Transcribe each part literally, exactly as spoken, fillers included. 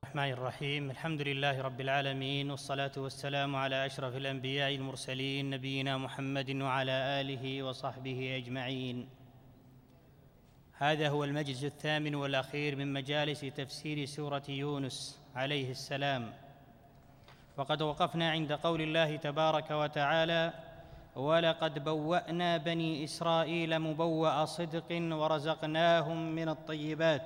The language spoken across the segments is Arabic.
الرحمن الرحيم. الحمد لله رب العالمين، والصلاة والسلام على أشرف الأنبياء المرسلين نبينا محمد وعلى آله وصحبه أجمعين. هذا هو المجلس الثامن والأخير من مجالس تفسير سورة يونس عليه السلام، وقد وقفنا عند قول الله تبارك وتعالى: ولقد بوأنا بني إسرائيل مبوأ صدق ورزقناهم من الطيبات.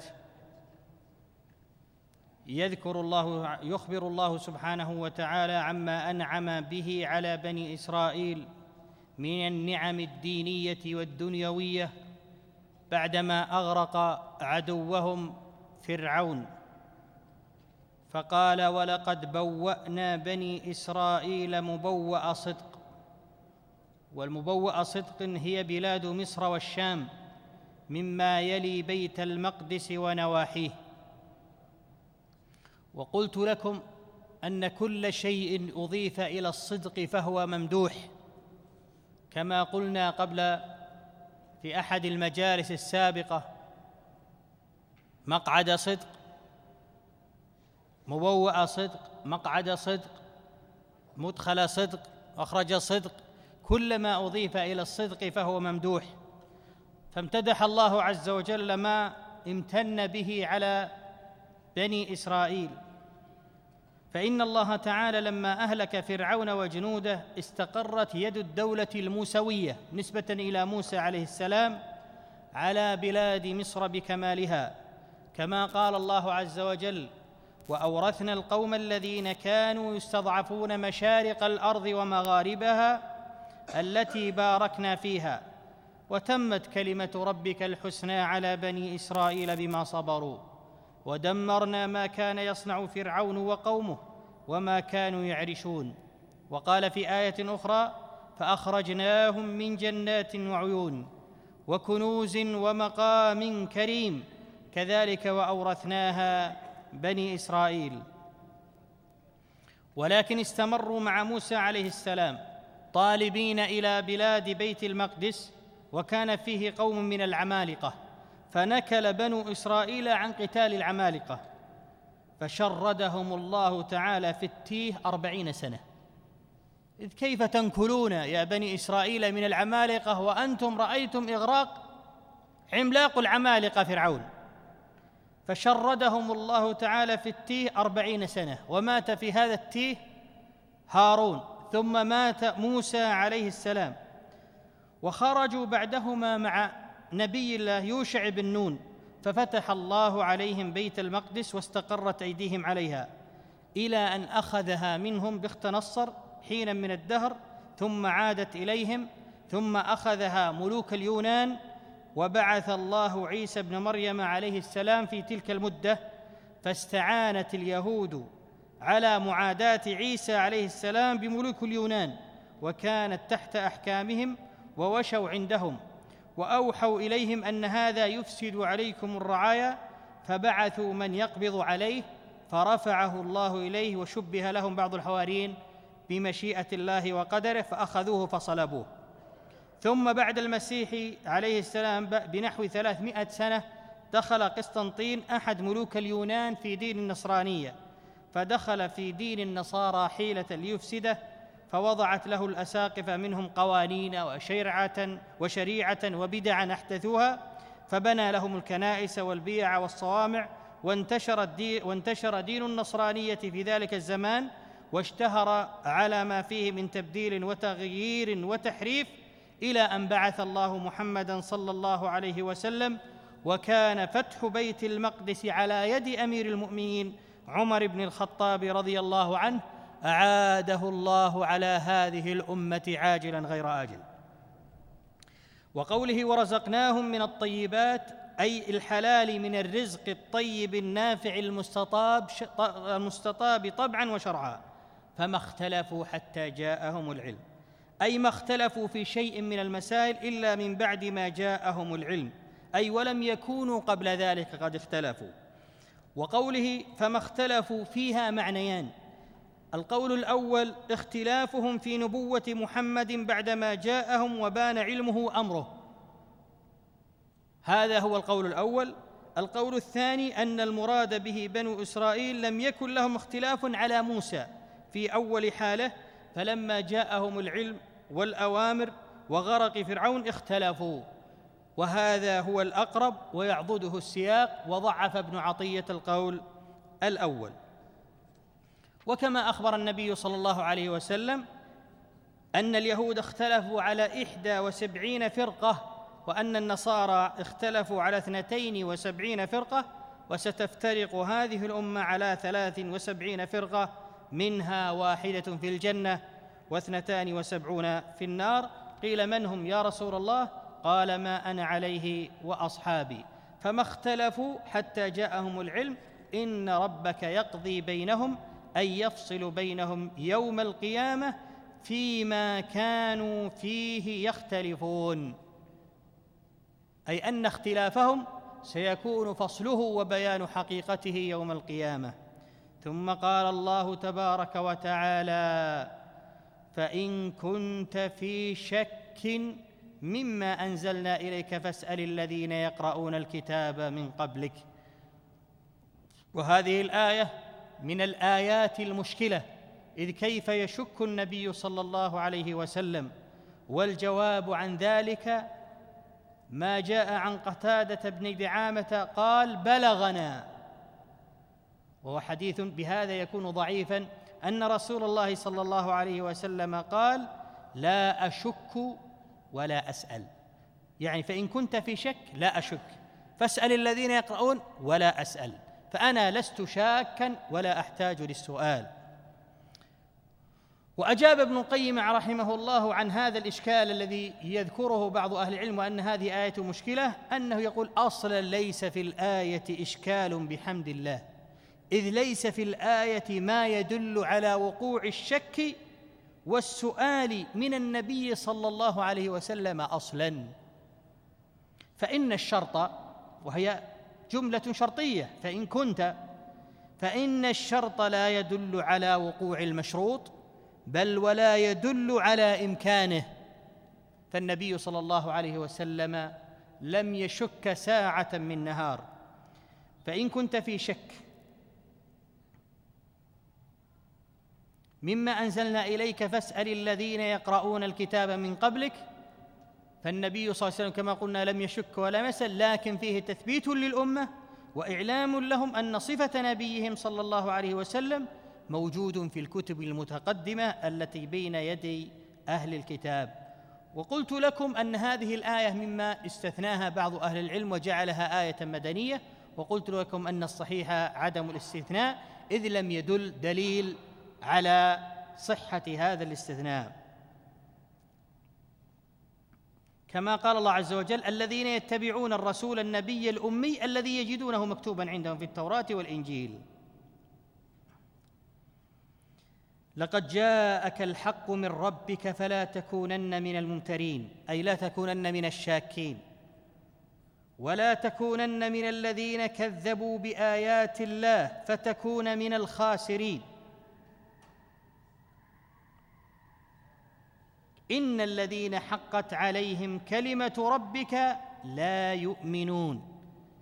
يذكر الله يخبر الله سبحانه وتعالى عما أنعم به على بني إسرائيل من النعم الدينية والدنيوية بعدما أغرق عدوهم فرعون، فقال: ولقد بوأنا بني إسرائيل مبوأ صدق. والمبوأ صدق هي بلاد مصر والشام مما يلي بيت المقدس ونواحيه. وقلت لكم أن كل شيء أضيف إلى الصدق فهو ممدوح، كما قلنا قبل في أحد المجالس السابقة: مقعد صدق، مبوأ صدق، مقعد صدق، مدخل صدق، مخرج صدق، كل ما أضيف إلى الصدق فهو ممدوح. فامتدح الله عز وجل ما امتن به على بني إسرائيل، فإن الله تعالى لما أهلك فرعون وجنوده استقرت يد الدولة الموسوية نسبة إلى موسى عليه السلام على بلاد مصر بكمالها، كما قال الله عز وجل: وأورثنا القوم الذين كانوا يستضعفون مشارق الأرض ومغاربها التي باركنا فيها وتمت كلمة ربك الحسنى على بني إسرائيل بما صبروا ودمرنا ما كان يصنع فرعون وقومه وما كانوا يعرشون. وقال في آية أخرى: فأخرجناهم من جنات وعيون وكنوز ومقام كريم كذلك وأورثناها بني إسرائيل. ولكن استمروا مع موسى عليه السلام طالبين إلى بلاد بيت المقدس، وكان فيه قوم من العمالقة، فنكل بنو إسرائيل عن قتال العمالقة، فشردهم الله تعالى في التيه أربعين سنة. إذ كيف تنكلون يا بني إسرائيل من العمالقة وأنتم رأيتم إغراق عملاق العمالقة فرعون؟ فشردهم الله تعالى في التيه أربعين سنة، ومات في هذا التيه هارون، ثم مات موسى عليه السلام، وخرجوا بعدهما مع نبي الله يوشع بن نون، ففتح الله عليهم بيت المقدس واستقرت أيديهم عليها إلى أن أخذها منهم بخت نصر حينا من الدهر، ثم عادت إليهم، ثم أخذها ملوك اليونان، وبعث الله عيسى ابن مريم عليه السلام في تلك المدة، فاستعانت اليهود على معاداة عيسى عليه السلام بملوك اليونان، وكانت تحت أحكامهم ووشوا عندهم، وأوحوا إليهم أن هذا يفسد عليكم الرعايا، فبعثوا من يقبض عليه، فرفعه الله إليه، وشبه لهم بعض الحواريين بمشيئة الله وقدره فأخذوه فصلبوه. ثم بعد المسيح عليه السلام بنحو ثلاثمائة سنة دخل قسطنطين أحد ملوك اليونان في دين النصرانية، فدخل في دين النصارى حيلة ليفسده، فوضعت له الأساقفة منهم قوانين وشريعة وشريعة وبدعا أحدثوها، فبنى لهم الكنائس والبيع والصوامع، وانتشر الدين, وانتشر دين النصرانية في ذلك الزمان، واشتهر على ما فيه من تبديل وتغيير وتحريف، إلى أن بعث الله محمدًا صلى الله عليه وسلم، وكان فتح بيت المقدس على يد أمير المؤمنين عمر بن الخطاب رضي الله عنه، أعاده الله على هذه الأمة عاجلاً غير آجل. وقوله: ورزقناهم من الطيبات، أي الحلال من الرزق الطيب النافع المستطاب المستطاب طبعاً وشرعاً، فما اختلفوا حتى جاءهم العلم، أي ما اختلفوا في شيء من المسائل إلا من بعد ما جاءهم العلم، أي ولم يكونوا قبل ذلك قد اختلفوا. وقوله فما اختلفوا فيها معنيان: القول الأول اختلافهم في نبوة محمد بعدما جاءهم وبان علمه أمره، هذا هو القول الأول، القول الثاني أن المراد به بنو إسرائيل لم يكن لهم اختلاف على موسى في أول حاله، فلما جاءهم العلم والأوامر وغرق فرعون اختلفوا، وهذا هو الأقرب ويعضده السياق، وضعف ابن عطية القول الأول. وكما أخبر النبي صلى الله عليه وسلم أن اليهود اختلفوا على إحدى وسبعين فرقة، وأن النصارى اختلفوا على اثنتين وسبعين فرقة، وستفترق هذه الأمة على ثلاث وسبعين فرقة، منها واحدة في الجنة واثنتان وسبعون في النار. قيل من هم يا رسول الله؟ قال ما أنا عليه وأصحابي. فما اختلفوا حتى جاءهم العلم إن ربك يقضي بينهم، أي يفصل بينهم يوم القيامة فيما كانوا فيه يختلفون، أي أن اختلافهم سيكون فصله وبيان حقيقته يوم القيامة. ثم قال الله تبارك وتعالى: فإن كنت في شك مما أنزلنا إليك فاسأل الذين يقرؤون الكتاب من قبلك. وهذه الآية من الآيات المشكلة، إذ كيف يشك النبي صلى الله عليه وسلم؟ والجواب عن ذلك ما جاء عن قتادة بن دعامة قال: بلغنا، وهو حديث بهذا يكون ضعيفا، أن رسول الله صلى الله عليه وسلم قال: لا أشك ولا أسأل، يعني فإن كنت في شك لا أشك، فاسأل الذين يقرؤون ولا أسأل، فأنا لست شاكا ولا أحتاج للسؤال. وأجاب ابن القيم رحمه الله عن هذا الإشكال الذي يذكره بعض أهل العلم وأن هذه آية مشكلة، أنه يقول: أصلا ليس في الآية إشكال بحمد الله، إذ ليس في الآية ما يدل على وقوع الشك والسؤال من النبي صلى الله عليه وسلم أصلا. فإن الشرط، وهي جملة شرطية، فإن كنت، فإن الشرط لا يدل على وقوع المشروط، بل ولا يدل على إمكانه. فالنبي صلى الله عليه وسلم لم يشك ساعة من نهار. فإن كنت في شك مما أنزلنا إليك فاسأل الذين يقرؤون الكتاب من قبلك، فالنبي صلى الله عليه وسلم كما قلنا لم يشك ولا يسأل، لكن فيه تثبيت للأمة وإعلام لهم أن صفة نبيهم صلى الله عليه وسلم موجود في الكتب المتقدمة التي بين يدي أهل الكتاب. وقلت لكم أن هذه الآية مما استثناها بعض أهل العلم وجعلها آية مدنية، وقلت لكم أن الصحيح عدم الاستثناء، إذ لم يدل دليل على صحة هذا الاستثناء. كما قال الله عز وجل: الذين يتبعون الرسول النبي الأمي الذي يجدونه مكتوبا عندهم في التوراة والإنجيل. لقد جاءك الحق من ربك فلا تكونن من الممترين، أي لا تكونن من الشاكين، ولا تكونن من الذين كذبوا بآيات الله فتكون من الخاسرين. إن الذين حقت عليهم كلمة ربك لا يؤمنون.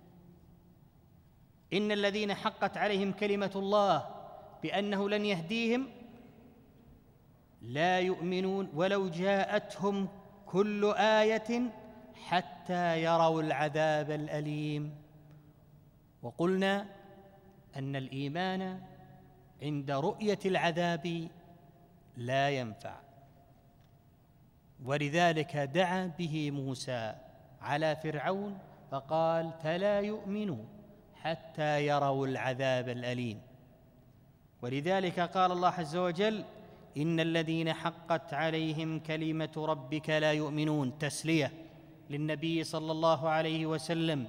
إن الذين حقت عليهم كلمة الله بأنه لن يهديهم لا يؤمنون ولو جاءتهم كل آية حتى يروا العذاب الأليم. وقلنا أن الإيمان عند رؤية العذاب لا ينفع، ولذلك دعا به موسى على فرعون فقال: فلا يؤمنوا حتى يروا العذاب الأليم. ولذلك قال الله عز وجل: إن الذين حقت عليهم كلمة ربك لا يؤمنون، تسلية للنبي صلى الله عليه وسلم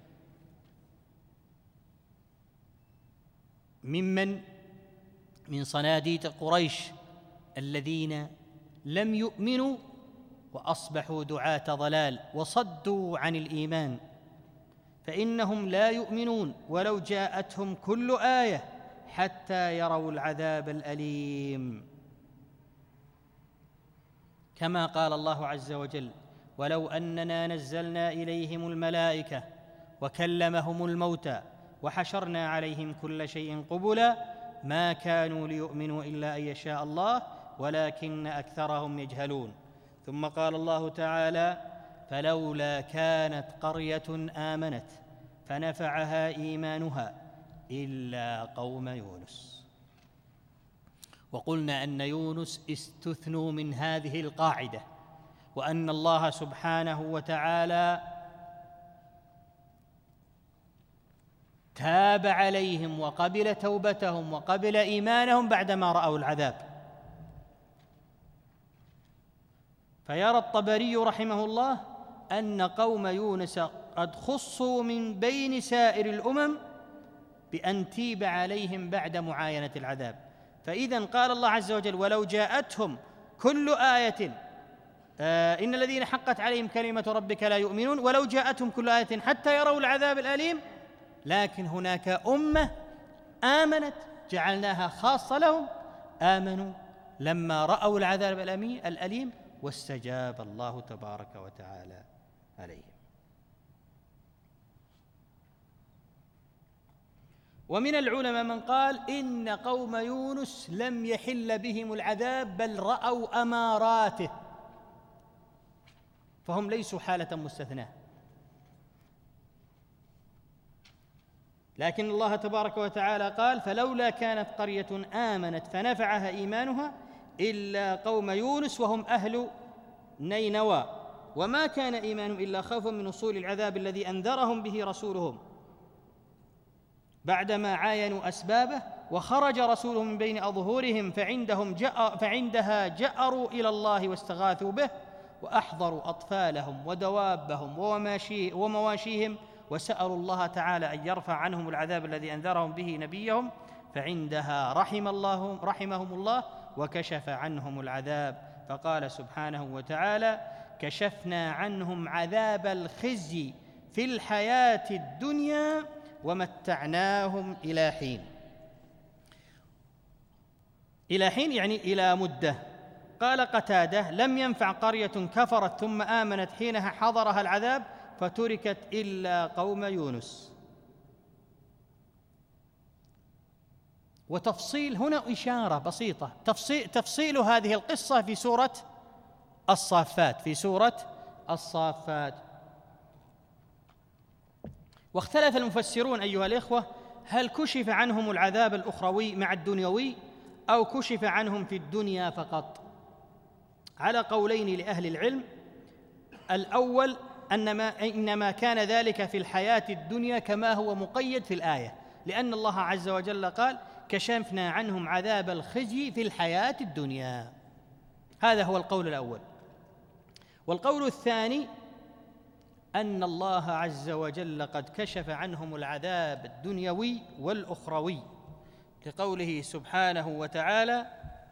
ممن من صناديد قريش الذين لم يؤمنوا وأصبحوا دعاة ضلال وصدوا عن الإيمان، فإنهم لا يؤمنون ولو جاءتهم كل آية حتى يروا العذاب الأليم. كما قال الله عز وجل: ولو أننا نزلنا إليهم الملائكة وكلمهم الموتى وحشرنا عليهم كل شيء قبلا ما كانوا ليؤمنوا إلا أن يشاء الله ولكن أكثرهم يجهلون. ثم قال الله تعالى: فلولا كانت قرية آمنت فنفعها إيمانها إلا قوم يونس. وقلنا أن يونس استثنوا من هذه القاعدة، وأن الله سبحانه وتعالى تاب عليهم وقبل توبتهم وقبل إيمانهم بعدما رأوا العذاب. فيرى الطبري رحمه الله أن قوم يونس قد خصوا من بين سائر الأمم بأن تيب عليهم بعد معاينة العذاب. فإذن قال الله عز وجل: ولو جاءتهم كل آية آه إن الذين حقت عليهم كلمة ربك لا يؤمنون، ولو جاءتهم كل آية حتى يروا العذاب الأليم، لكن هناك أمة آمنت جعلناها خاصة لهم، آمنوا لما رأوا العذاب الأليم واستجاب الله تبارك وتعالى عليهم. ومن العلماء من قال إن قوم يونس لم يحل بهم العذاب بل رأوا أماراته، فهم ليسوا حالة مستثناة. لكن الله تبارك وتعالى قال: فلولا كانت قرية آمنت فنفعها إيمانها إلا قوم يونس وهم أهل نينوى وما كان إيمانهم إلا خوفا من وصول العذاب الذي أنذرهم به رسولهم بعدما عاينوا أسبابه، وخرج رسولهم من بين أظهرهم فعندهم جأ فعندها جأروا إلى الله واستغاثوا به، وأحضروا أطفالهم ودوابهم ومواشيهم وسألوا الله تعالى أن يرفع عنهم العذاب الذي أنذرهم به نبيهم، فعندها رحم الله رحمهم الله وكشف عنهم العذاب. فقال سبحانه وتعالى: كشفنا عنهم عذاب الخزي في الحياة الدنيا ومتعناهم إلى حين. إلى حين يعني إلى مدة. قال قتادة: لم ينفع قرية كفرت ثم آمنت حينها حضرها العذاب فتركت إلا قوم يونس. وتفصيل هنا إشارة بسيطة، تفصيل, تفصيل هذه القصة في سورة الصافات في سورة الصافات. واختلف المفسرون أيها الإخوة: هل كشف عنهم العذاب الأخروي مع الدنيوي أو كشف عنهم في الدنيا فقط؟ على قولين لأهل العلم. الأول أنما إنما كان ذلك في الحياة الدنيا كما هو مقيد في الآية، لأن الله عز وجل قال: كشفنا عنهم عذاب الخزي في الحياة الدنيا. هذا هو القول الأول. والقول الثاني أن الله عز وجل قد كشف عنهم العذاب الدنيوي والأخروي، لقوله سبحانه وتعالى: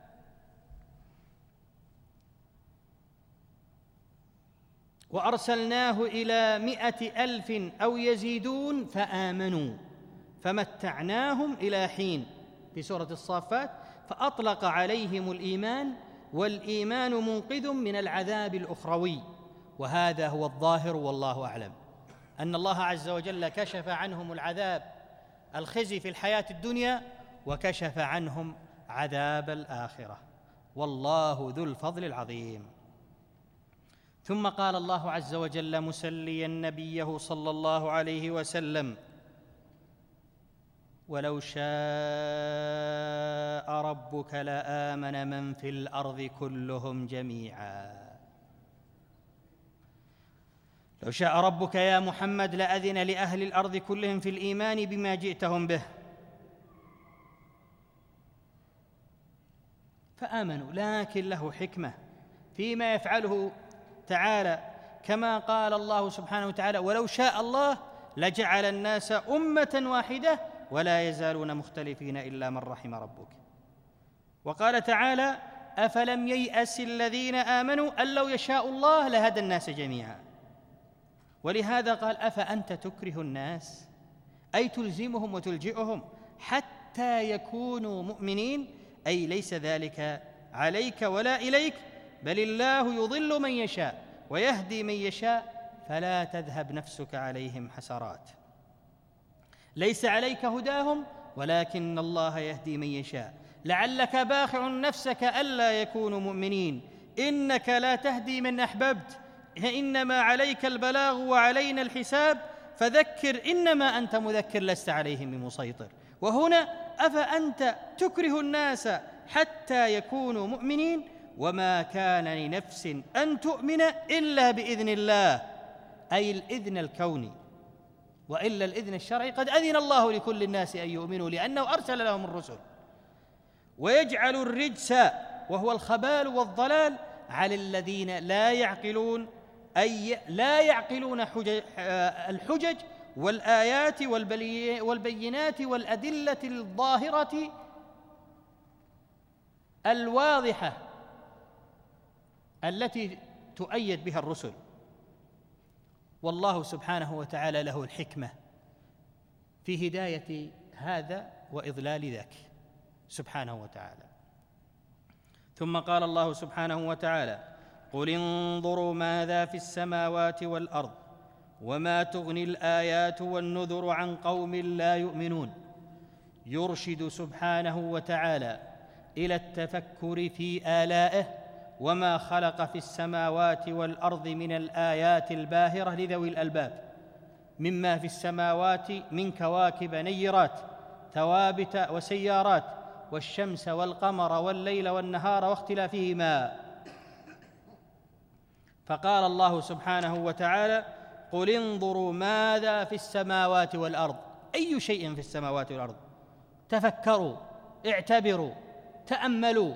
وأرسلناه إلى مائة ألف أو يزيدون فآمنوا فمتعناهم إلى حين في سورة الصافات، فأطلق عليهم الإيمان، والإيمان منقذ من العذاب الأخروي. وهذا هو الظاهر والله أعلم، أن الله عز وجل كشف عنهم العذاب الخزي في الحياة الدنيا وكشف عنهم عذاب الآخرة، والله ذو الفضل العظيم. ثم قال الله عز وجل مسليا نبيه صلى الله عليه وسلم: ولو شاء ربك لآمن من في الأرض كلهم جميعا. لو شاء ربك يا محمد لأذن لأهل الأرض كلهم في الإيمان بما جئتهم به فآمنوا، لكن له حكمة فيما يفعله تعالى، كما قال الله سبحانه وتعالى: ولو شاء الله لجعل الناس أمة واحدة ولا يزالون مختلفين إلا من رحم ربك. وقال تعالى: أفلم ييأس الذين آمنوا أن لو يشاء الله لهدى الناس جميعا. ولهذا قال: أفأنت تكره الناس، أي تلزمهم وتلجئهم حتى يكونوا مؤمنين، أي ليس ذلك عليك ولا إليك، بل الله يضل من يشاء ويهدي من يشاء فلا تذهب نفسك عليهم حسرات. ليس عليك هداهم ولكن الله يهدي من يشاء لعلك باخع نفسك ألا يكونوا مؤمنين إنك لا تهدي من أحببت إنما عليك البلاغ وعلينا الحساب فذكر إنما أنت مذكر لست عليهم بمسيطر. وهنا أفأنت تكره الناس حتى يكونوا مؤمنين وما كان لنفس أن تؤمن إلا بإذن الله، أي الإذن الكوني، وإلا الإذن الشرعي قد أذن الله لكل الناس أن يؤمنوا لأنه أرسل لهم الرسل. ويجعل الرجس وهو الخبال والضلال على الذين لا يعقلون، أي لا يعقلون حجج الحجج والآيات والبينات والأدلة الظاهرة الواضحة التي تؤيد بها الرسل. والله سبحانه وتعالى له الحكمة في هداية هذا وإضلال ذاك سبحانه وتعالى. ثم قال الله سبحانه وتعالى: قل انظروا ماذا في السماوات والأرض وما تغني الآيات والنذر عن قوم لا يؤمنون. يرشد سبحانه وتعالى إلى التفكر في آلائه وما خلق في السماوات والأرض من الآيات الباهرة لذوي الألباب، مما في السماوات من كواكب نيرات ثوابت وسيارات والشمس والقمر والليل والنهار واختلافهما. فقال الله سبحانه وتعالى: قل انظروا ماذا في السماوات والأرض. أي شيء في السماوات والأرض؟ تفكروا، اعتبروا، تأملوا.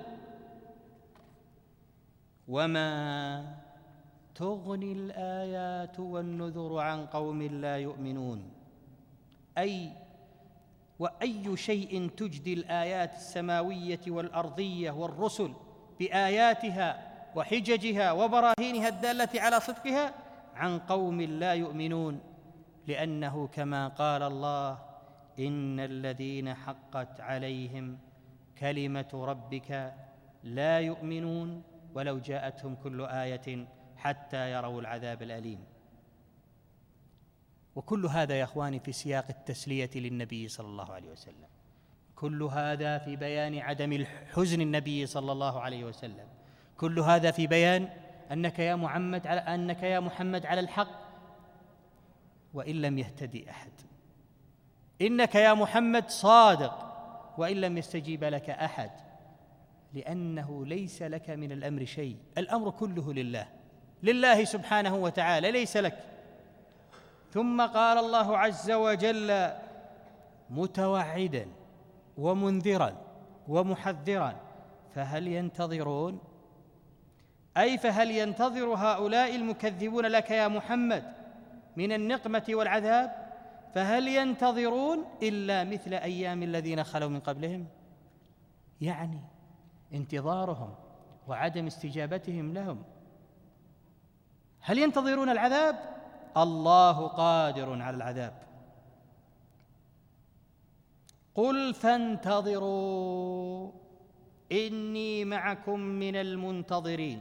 وما تغني الآيات والنذر عن قوم لا يؤمنون، أي وأي شيء تجدي الآيات السماوية والأرضية والرسل بآياتها وحججها وبراهينها الدالة على صدقها عن قوم لا يؤمنون، لأنه كما قال الله: إن الذين حقت عليهم كلمة ربك لا يؤمنون ولو جاءتهم كل آية حتى يروا العذاب الأليم. وكل هذا يا أخواني في سياق التسلية للنبي صلى الله عليه وسلم، كل هذا في بيان عدم حزن النبي صلى الله عليه وسلم، كل هذا في بيان أنك يا محمد على أنك يا محمد على الحق وإن لم يهتدي أحد، إنك يا محمد صادق وإن لم يستجيب لك أحد، لأنه ليس لك من الأمر شيء، الأمر كله لله، لله سبحانه وتعالى، ليس لك. ثم قال الله عز وجل متوعدا ومنذرا ومحذرا: فهل ينتظرون؟ أي فهل ينتظر هؤلاء المكذبون لك يا محمد من النقمة والعذاب؟ فهل ينتظرون إلا مثل أيام الذين خلوا من قبلهم؟ يعني انتظارهم وعدم استجابتهم لهم. هل ينتظرون العذاب؟ الله قادر على العذاب. قل فانتظروا إني معكم من المنتظرين.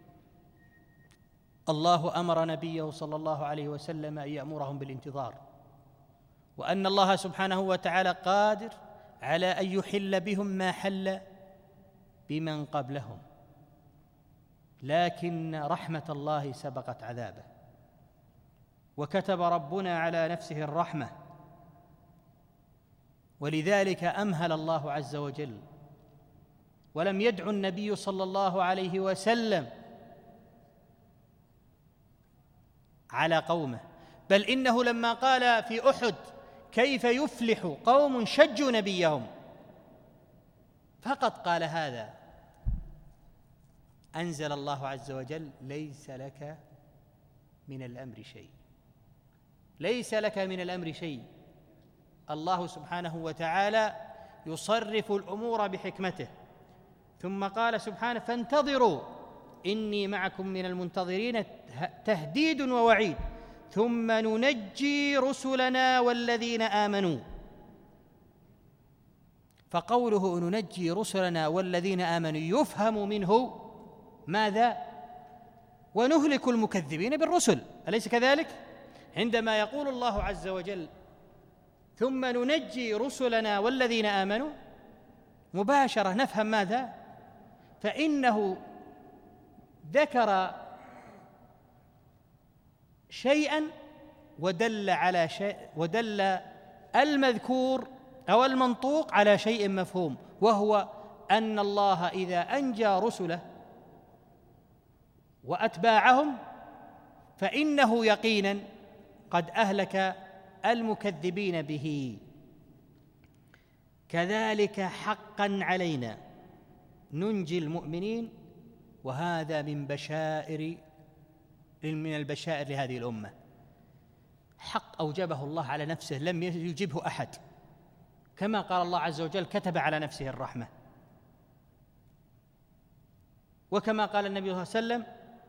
الله أمر نبيه صلى الله عليه وسلم أن يأمرهم بالانتظار، وأن الله سبحانه وتعالى قادر على أن يحل بهم ما حل بمن قبلهم، لكن رحمة الله سبقت عذابه، وكتب ربنا على نفسه الرحمة، ولذلك أمهل الله عز وجل ولم يدع النبي صلى الله عليه وسلم على قومه، بل إنه لما قال في أحد: كيف يفلح قوم شجوا نبيهم، فقط قال هذا، أنزل الله عز وجل: ليس لك من الأمر شيء، ليس لك من الأمر شيء. الله سبحانه وتعالى يصرف الأمور بحكمته. ثم قال سبحانه: فانتظروا إني معكم من المنتظرين، تهديد ووعيد. ثم ننجي رسلنا والذين آمنوا. فقوله ننجي رسلنا والذين آمنوا يفهم منه ماذا؟ ونهلك المكذبين بالرسل، أليس كذلك؟ عندما يقول الله عز وجل ثم ننجي رسلنا والذين آمنوا، مباشرة نفهم ماذا؟ فإنه ذكر شيئا ودل على شيء، ودل المذكور أو المنطوق على شيء مفهوم، وهو أن الله إذا أنجى رسله وأتباعهم فإنه يقينا قد أهلك المكذبين به. كذلك حقا علينا ننجي المؤمنين، وهذا من بشائر من البشائر لهذه الأمة، حق أوجبه الله على نفسه لم يجبه أحد، كما قال الله عز وجل كتب على نفسه الرحمة، وكما قال النبي صلى الله عليه وسلم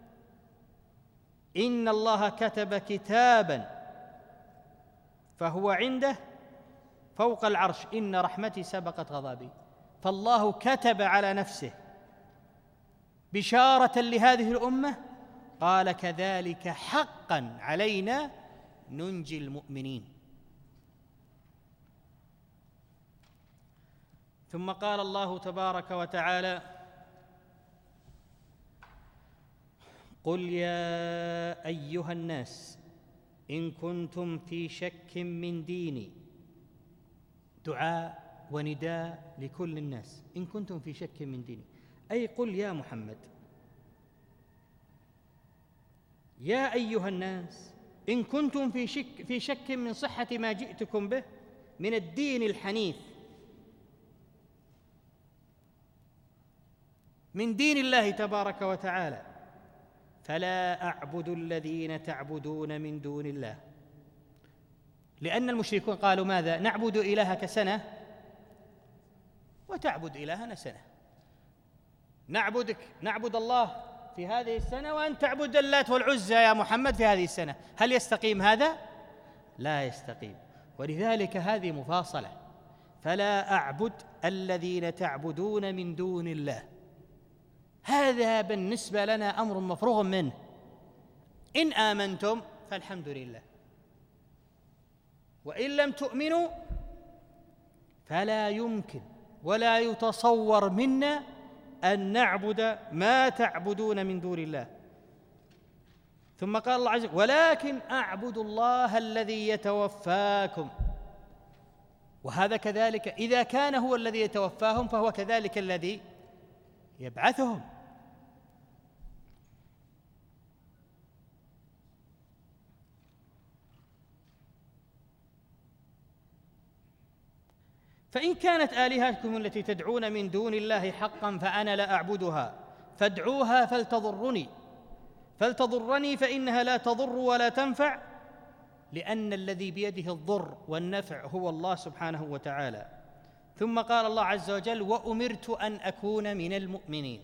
إن الله كتب كتابا فهو عنده فوق العرش إن رحمتي سبقت غضبي. فالله كتب على نفسه بشارة لهذه الأمة، قال كذلك حقا علينا ننجي المؤمنين. ثم قال الله تبارك وتعالى قل يا أيها الناس إن كنتم في شك من ديني، دعاء ونداء لكل الناس، إن كنتم في شك من ديني، أي قل يا محمد يا أيها الناس إن كنتم في شك, في شك من صحة ما جئتكم به من الدين الحنيف، من دين الله تبارك وتعالى، فلا أعبد الذين تعبدون من دون الله. لأن المشركون قالوا ماذا؟ نعبد إلهك سنة وتعبد إلهنا سنة، نعبدك نعبد الله في هذه السنة وأن تعبد اللات والعزى يا محمد في هذه السنة، هل يستقيم هذا؟ لا يستقيم. ولذلك هذه مفاصلة، فلا أعبد الذين تعبدون من دون الله، هذا بالنسبة لنا أمر مفروغ منه، إن آمنتم فالحمد لله، وإن لم تؤمنوا فلا يمكن ولا يتصور منا أن نعبد ما تعبدون من دون الله. ثم قال الله عز وجل ولكن أعبد الله الذي يتوفاكم، وهذا كذلك إذا كان هو الذي يتوفاهم فهو كذلك الذي يبعثهم. فإن كانت آلهتكم التي تدعون من دون الله حقا فأنا لا أعبدها فادعوها فلتضرني فلتضرني فإنها لا تضر ولا تنفع، لأن الذي بيده الضر والنفع هو الله سبحانه وتعالى. ثم قال الله عز وجل وأمرت أن أكون من المؤمنين.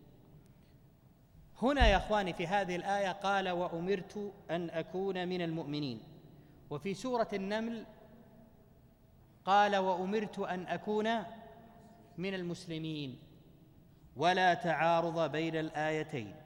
هنا يا أخواني في هذه الآية قال وأمرت أن أكون من المؤمنين، وفي سورة النمل قال وأمرت أن أكون من المسلمين، ولا تعارض بين الآيتين،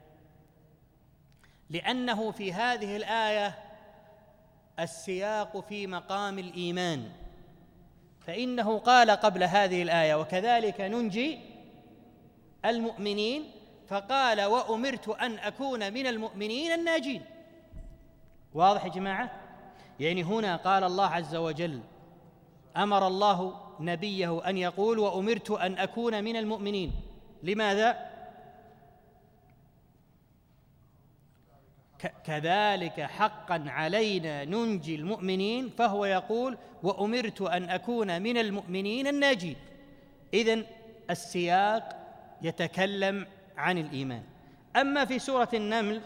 لأنه في هذه الآية السياق في مقام الإيمان، فإنه قال قبل هذه الآية وكذلك ننجي المؤمنين، فقال وأمرت أن أكون من المؤمنين الناجين. واضح يا جماعة؟ يعني هنا قال الله عز وجل أمر الله نبيه أن يقول وأمرت أن أكون من المؤمنين، لماذا؟ كذلك حقا علينا ننجي المؤمنين، فهو يقول وأمرت أن أكون من المؤمنين الناجين. إذن السياق يتكلم عن الإيمان. أما في سورة النمل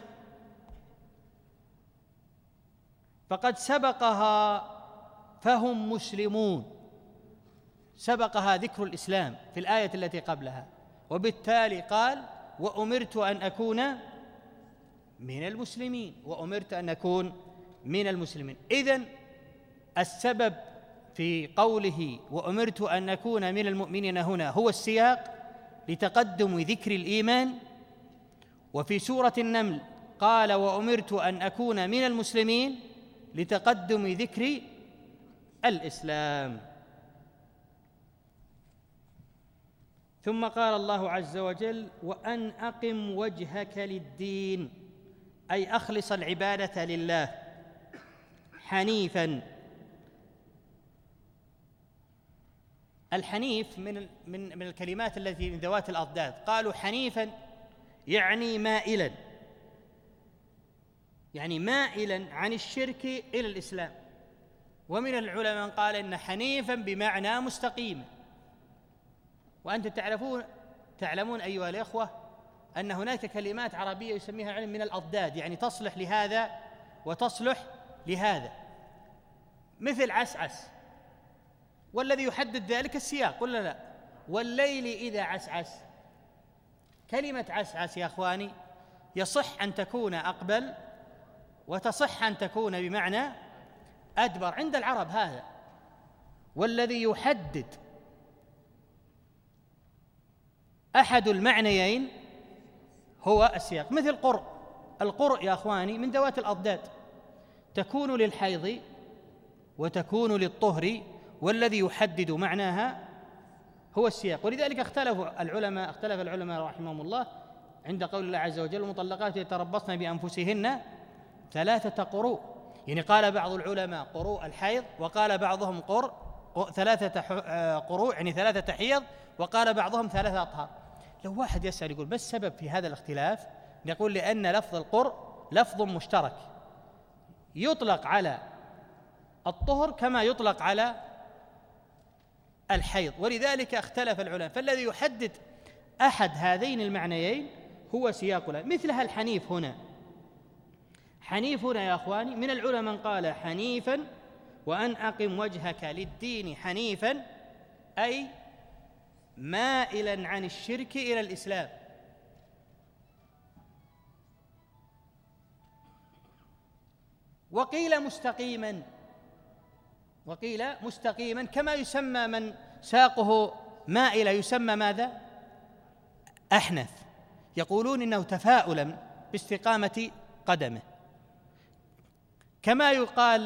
فقد سبقها فهم مسلمون، سبقها ذكر الإسلام في الآية التي قبلها، وبالتالي قال وأمرت أن أكون من المسلمين، وأمرت أن أكون من المسلمين. إذن السبب في قوله وأمرت أن أكون من المؤمنين هنا هو السياق لتقدم ذكر الإيمان، وفي سورة النمل قال وأمرت أن أكون من المسلمين لتقدم ذكر الإسلام. ثم قال الله عز وجل وأن أقم وجهك للدين، أي أخلص العبادة لله حنيفاً. الحنيف من من من الكلمات التي من ذوات الأضداد. قالوا حنيفاً يعني مائلاً، يعني مائلاً عن الشرك إلى الإسلام. ومن العلماء من قال إن حنيفاً بمعنى مستقيم. وأنتم تعرفون تعلمون أيها الإخوة أن هناك كلمات عربية يسميها العلم من الأضداد، يعني تصلح لهذا وتصلح لهذا، مثل عسعس، والذي يحدد ذلك السياق ولا لا؟ والليل إذا عسعس. كلمة عسعس يا أخواني يصح أن تكون أقبل، وتصح أن تكون بمعنى أدبر عند العرب هذا. والذي يحدد أحد المعنيين هو السياق، مثل قرء. القرء يا أخواني من ذوات الأضداد، تكون للحيض وتكون للطهر، والذي يحدد معناها هو السياق. ولذلك اختلف العلماء اختلف العلماء رحمهم الله عند قول الله عز وجل المطلقات يتربصن بأنفسهن ثلاثة قروء، يعني قال بعض العلماء قروء الحيض، وقال بعضهم قرء ثلاثة قروء يعني ثلاثة حيض، وقال بعضهم ثلاثة أطهار. لو واحد يسأل يقول ما السبب في هذا الاختلاف؟ يقول لأن لفظ القرء لفظ مشترك يطلق على الطهر كما يطلق على الحيض، ولذلك اختلف العلماء. فالذي يحدد أحد هذين المعنيين هو سياق الآية. مثلها الحنيف هنا. حنيف هنا يا أخواني من العلماء من قال حنيفا وأن أقم وجهك للدين حنيفا، أي مائلا عن الشرك إلى الإسلام. وقيل مستقيما، وقيل مستقيما كما يسمى من ساقه مائلة يسمى ماذا؟ أحنث. يقولون إنه تفاؤلا باستقامة قدمه، كما يقال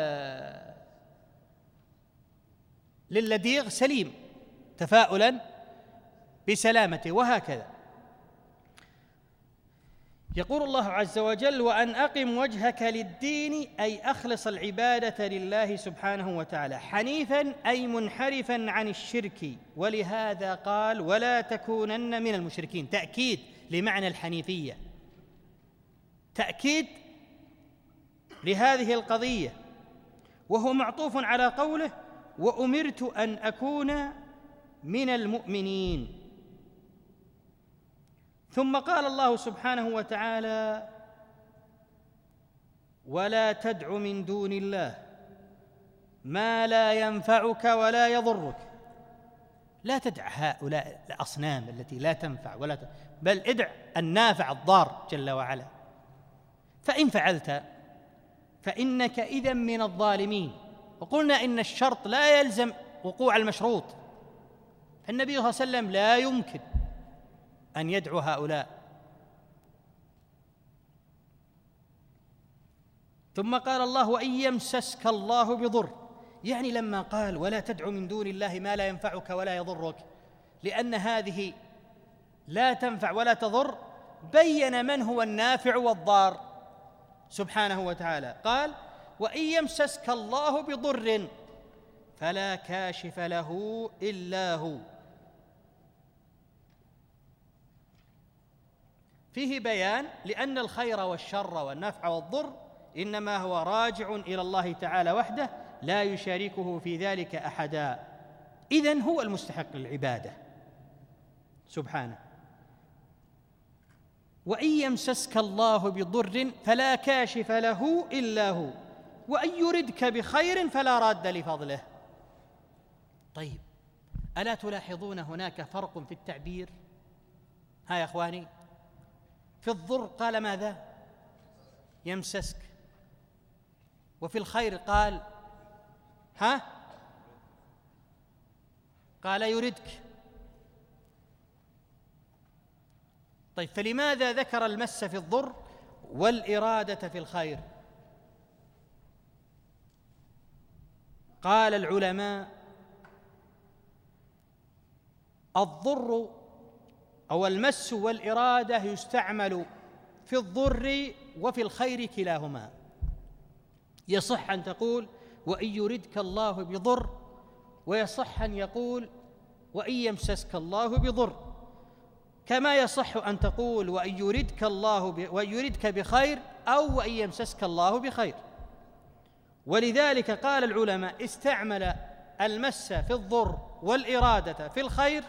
للديغ سليم تفاؤلا بسلامته، وهكذا. يقول الله عز وجل وأن أقم وجهك للدين، أي أخلص العبادة لله سبحانه وتعالى حنيفا أي منحرفا عن الشرك. ولهذا قال ولا تكونن من المشركين، تأكيد لمعنى الحنيفية، تأكيد لهذه القضية، وهو معطوف على قوله وأمرت أن أكون من المؤمنين. ثم قال الله سبحانه وتعالى ولا تدع من دون الله ما لا ينفعك ولا يضرك. لا تدع هؤلاء الأصنام التي لا تنفع ولا ت... بل ادع النافع الضار جل وعلا. فإن فعلت فإنك إذن من الظالمين. وقلنا إن الشرط لا يلزم وقوع المشروط، فالنبي صلى الله عليه وسلم لا يمكن أن يدعو هؤلاء. ثم قال الله وإن يمسسك الله بضر، يعني لما قال ولا تدع من دون الله ما لا ينفعك ولا يضرك، لأن هذه لا تنفع ولا تضر، بين من هو النافع والضار سبحانه وتعالى. قال وإن يمسسك الله بضر فلا كاشف له إلا هو. فيه بيان لأن الخير والشر والنفع والضر إنما هو راجع إلى الله تعالى وحده، لا يشاركه في ذلك أحدا، إذن هو المستحق للعبادة سبحانه. وإن يمسسك الله بضر فلا كاشف له إلا هو وإن يردك بخير فلا راد لفضله. طيب ألا تلاحظون هناك فرق في التعبير؟ ها يا أخواني، في الضر قال ماذا؟ يمسسك، وفي الخير قال ها قال يردك. طيب فلماذا ذكر المس في الضر والإرادة في الخير. قال العلماء: الضر أو المس والإرادة يستعمل في الضر وفي الخير كلاهما. يصح أن تقول وإن يردك الله بضر، ويصح أن يقول وإن يمسسك الله بضر، كما يصح أن تقول وإن يردك الله ب... وإن يردك بخير أو وإن يمسسك الله بخير. ولذلك قال العلماء: استعمل المس في الضر والإرادة في الخير،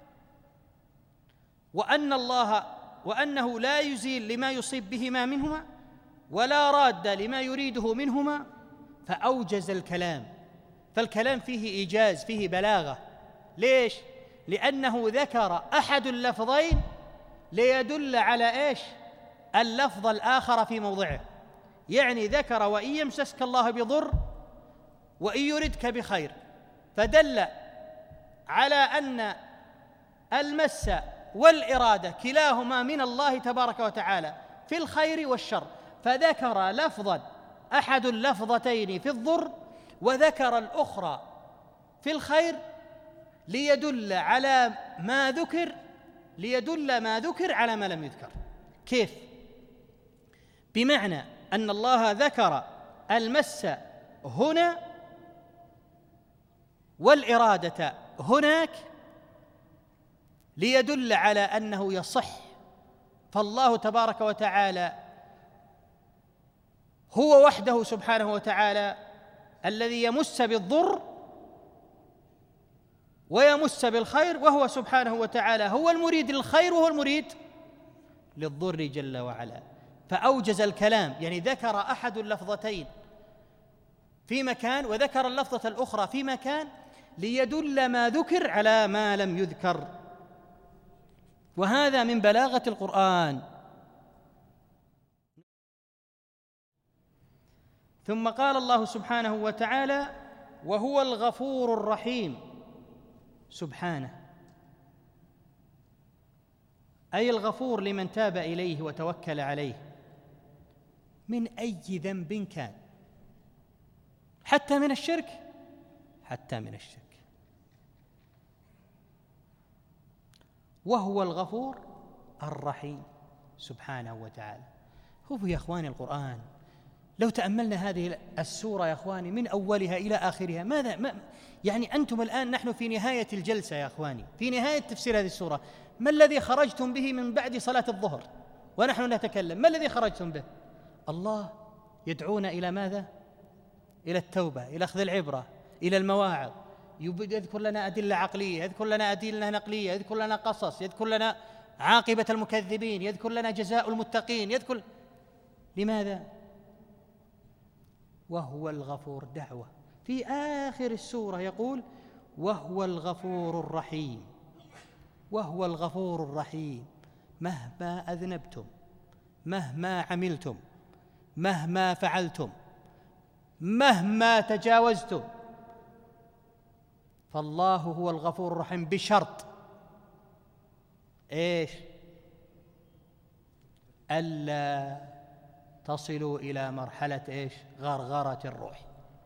وأن الله وأنه لا يزيل لما يصيب بهما منهما ولا راد لما يريده منهما، فأوجز الكلام. فالكلام فيه إيجاز، فيه بلاغة. ليش؟ لأنه ذكر أحد اللفظين ليدل على إيش؟ اللفظ الآخر في موضعه. يعني ذكر وإن يمسسك الله بضر وإن يردك بخير، فدل على أن المس والإرادة كلاهما من الله تبارك وتعالى في الخير والشر، فذكر لفظا أحد اللفظتين في الضر وذكر الأخرى في الخير ليدل على ما ذكر ليدل ما ذكر على ما لم يذكر. كيف؟ بمعنى أن الله ذكر المس هنا والإرادة هناك ليدل على أنه يصح، فالله تبارك وتعالى هو وحده سبحانه وتعالى الذي يمس بالضر ويمس بالخير، وهو سبحانه وتعالى هو المريد للخير وهو المريد للضر جل وعلا. فأوجز الكلام، يعني ذكر أحد اللفظتين في مكان وذكر اللفظة الأخرى في مكان ليدل ما ذكر على ما لم يذكر، وهذا من بلاغة القرآن. ثم قال الله سبحانه وتعالى: وهو الغفور الرحيم. سبحانه، أي الغفور لمن تاب إليه وتوكل عليه من أي ذنب كان، حتى من الشرك، حتى من الشرك. وهو الغفور الرحيم سبحانه وتعالى. هو يا أخواني القرآن لو تأملنا هذه السورة يا أخواني من أولها إلى آخرها، ماذا ما يعني أنتم الآن نحن في نهاية الجلسة يا أخواني، في نهاية تفسير هذه السورة، ما الذي خرجتم به من بعد صلاة الظهر ونحن نتكلم؟ ما الذي خرجتم به؟ الله يدعونا إلى ماذا؟ إلى التوبة، إلى أخذ العبرة، إلى المواعظ، يذكر لنا أدلة عقلية، يذكر لنا أدلة نقلية، يذكر لنا قصص، يذكر لنا عاقبة المكذبين، يذكر لنا جزاء المتقين، يذكر. لماذا؟ وهو الغفور. دعوة في آخر السورة يقول: وهو الغفور الرحيم. وهو الغفور الرحيم. مهما أذنبتم، مهما عملتم، مهما فعلتم، مهما تجاوزتم، فالله هو الغفور الرحيم، بشرط إيش؟ ألا تصلوا إلى مرحلة إيش؟ غرغرة الروح،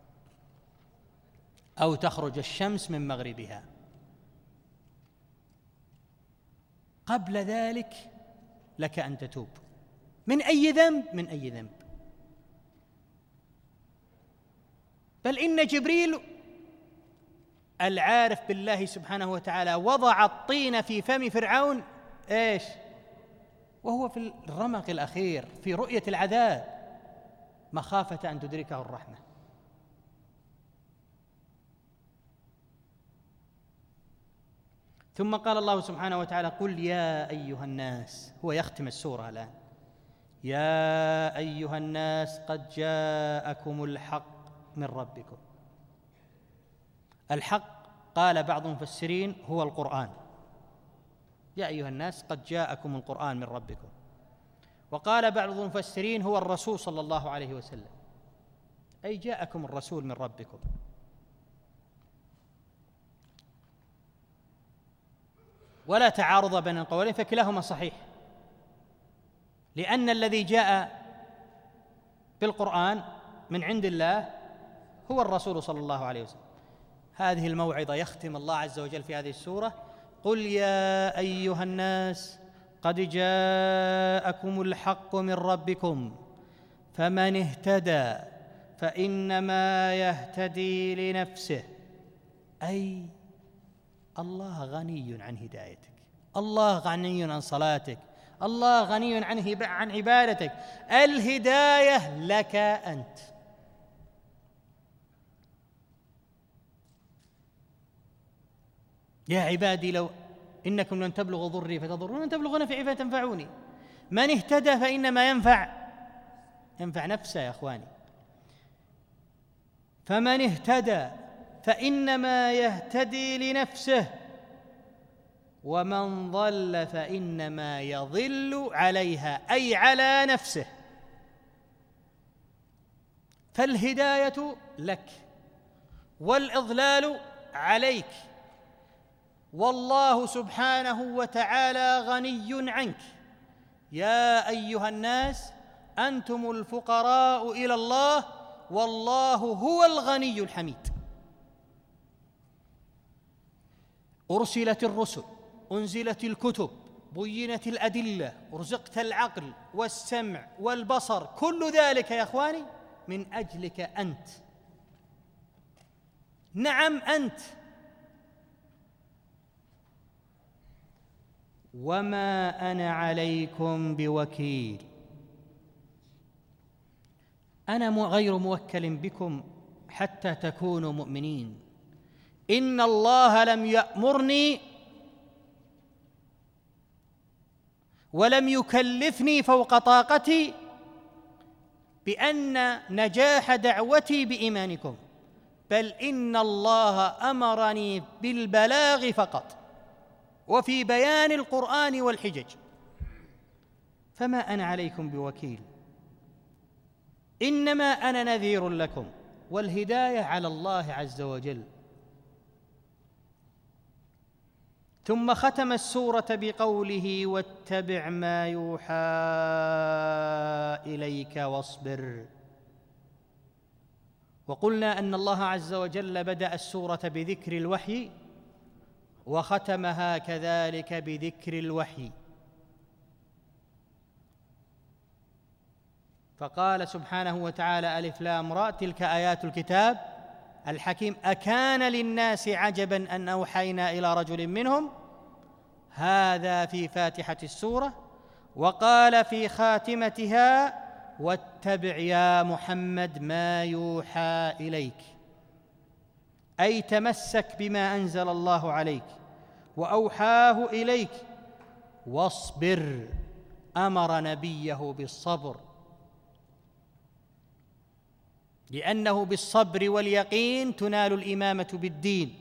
أو تخرج الشمس من مغربها. قبل ذلك لك أن تتوب من أي ذنب، من أي ذنب. بل إن جبريل العارف بالله سبحانه وتعالى وضع الطين في فم فرعون إيش؟ وهو في الرمق الأخير، في رؤية العذاب، مخافة أن تدركه الرحمة. ثم قال الله سبحانه وتعالى: قل يا أيها الناس. هو يختم السورة الآن: يا أيها الناس قد جاءكم الحق من ربكم. الحق قال بعض المفسرين هو القرآن. يا أيها الناس قد جاءكم القرآن من ربكم. وقال بعض المفسرين هو الرسول صلى الله عليه وسلم، أي جاءكم الرسول من ربكم. ولا تعارض بين القولين، فكلاهما صحيح، لأن الذي جاء بالقرآن من عند الله هو الرسول صلى الله عليه وسلم. هذه الموعظة يختم الله عز وجل في هذه السورة: قل يا أيها الناس قد جاءكم الحق من ربكم فمن اهتدى فإنما يهتدي لنفسه. أي الله غني عن هدايتك، الله غني عن صلاتك، الله غني عن عن عبادتك، الهداية لك أنت. يا عبادي لو إنكم لن تبلغوا ضري فتضرون، تبلغوا نفعي فتنفعوني. من اهتدى فإنما ينفع ينفع نفسه يا أخواني. فمن اهتدى فإنما يهتدي لنفسه ومن ضل فإنما يضل عليها، أي على نفسه. فالهداية لك والإضلال عليك، والله سبحانه وتعالى غني عنك. يا أيها الناس أنتم الفقراء إلى الله والله هو الغني الحميد. أرسلت الرسل، أنزلت الكتب، بينت الأدلة، رزقت العقل والسمع والبصر، كل ذلك يا أخواني من أجلك أنت. نعم أنت. وما أنا عليكم بوكيل، أنا غير موكل بكم حتى تكونوا مؤمنين. إن الله لم يأمرني ولم يكلفني فوق طاقتي بأن نجاح دعوتي بإيمانكم، بل إن الله أمرني بالبلاغ فقط وفي بيان القرآن والحجج، فما أنا عليكم بوكيل، إنما أنا نذير لكم، والهداية على الله عز وجل. ثم ختم السورة بقوله: واتبع ما يوحى إليك واصبر. وقلنا أن الله عز وجل بدأ السورة بذكر الوحي وختمها كذلك بذكر الوحي، فقال سبحانه وتعالى: ألف لام را تلك آيات الكتاب الحكيم أكان للناس عجبا أن أوحينا إلى رجل منهم، هذا في فاتحة السورة. وقال في خاتمتها: واتبع يا محمد ما يوحى إليك، أي تمسك بما أنزل الله عليك وأوحاه إليك، واصبر، أمر نبيه بالصبر، لأنه بالصبر واليقين تنال الإمامة بالدين.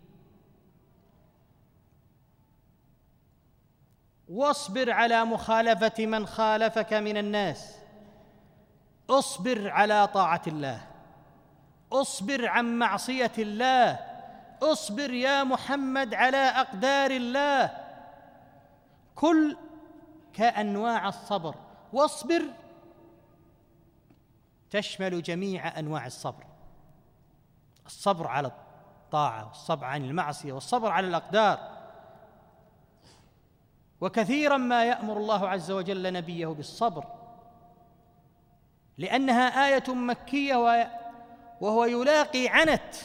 واصبر على مخالفة من خالفك من الناس، اصبر على طاعة الله، اصبر عن معصية الله، اصبر يا محمد على أقدار الله، كل كأنواع الصبر. واصبر تشمل جميع أنواع الصبر، الصبر على الطاعة والصبر عن المعصية والصبر على الأقدار. وكثيرا ما يأمر الله عز وجل نبيه بالصبر، لأنها آية مكية وهو يلاقي عنت،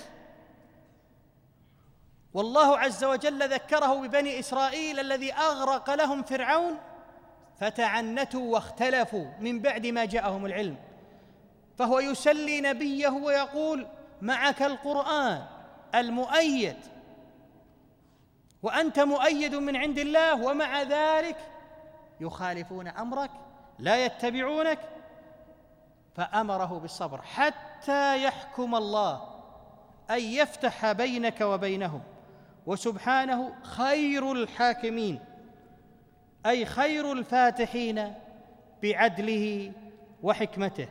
والله عز وجل ذكره ببني إسرائيل الذي أغرق لهم فرعون فتعنتوا واختلفوا من بعد ما جاءهم العلم، فهو يسلي نبيه ويقول: معك القرآن المؤيد وأنت مؤيد من عند الله، ومع ذلك يخالفون أمرك لا يتبعونك، فأمره بالصبر حتى يحكم الله، أن يفتح بينك وبينهم، وسبحانه خير الحاكمين، أي خير الفاتحين بعدله وحكمته.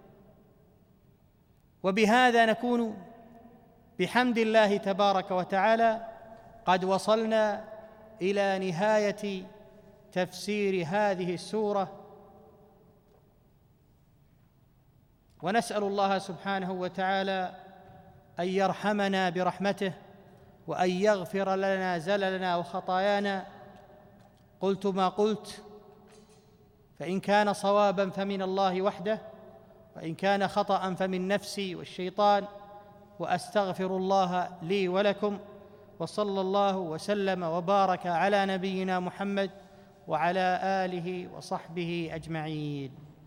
وبهذا نكون بحمد الله تبارك وتعالى قد وصلنا إلى نهاية تفسير هذه السورة، ونسأل الله سبحانه وتعالى أن يرحمنا برحمته وأن يغفر لنا زللنا وخطايانا. قلت ما قلت، فإن كان صوابا فمن الله وحده، وإن كان خطأ فمن نفسي والشيطان، وأستغفر الله لي ولكم. وصلى الله وسلم وبارك على نبينا محمد وعلى آله وصحبه أجمعين.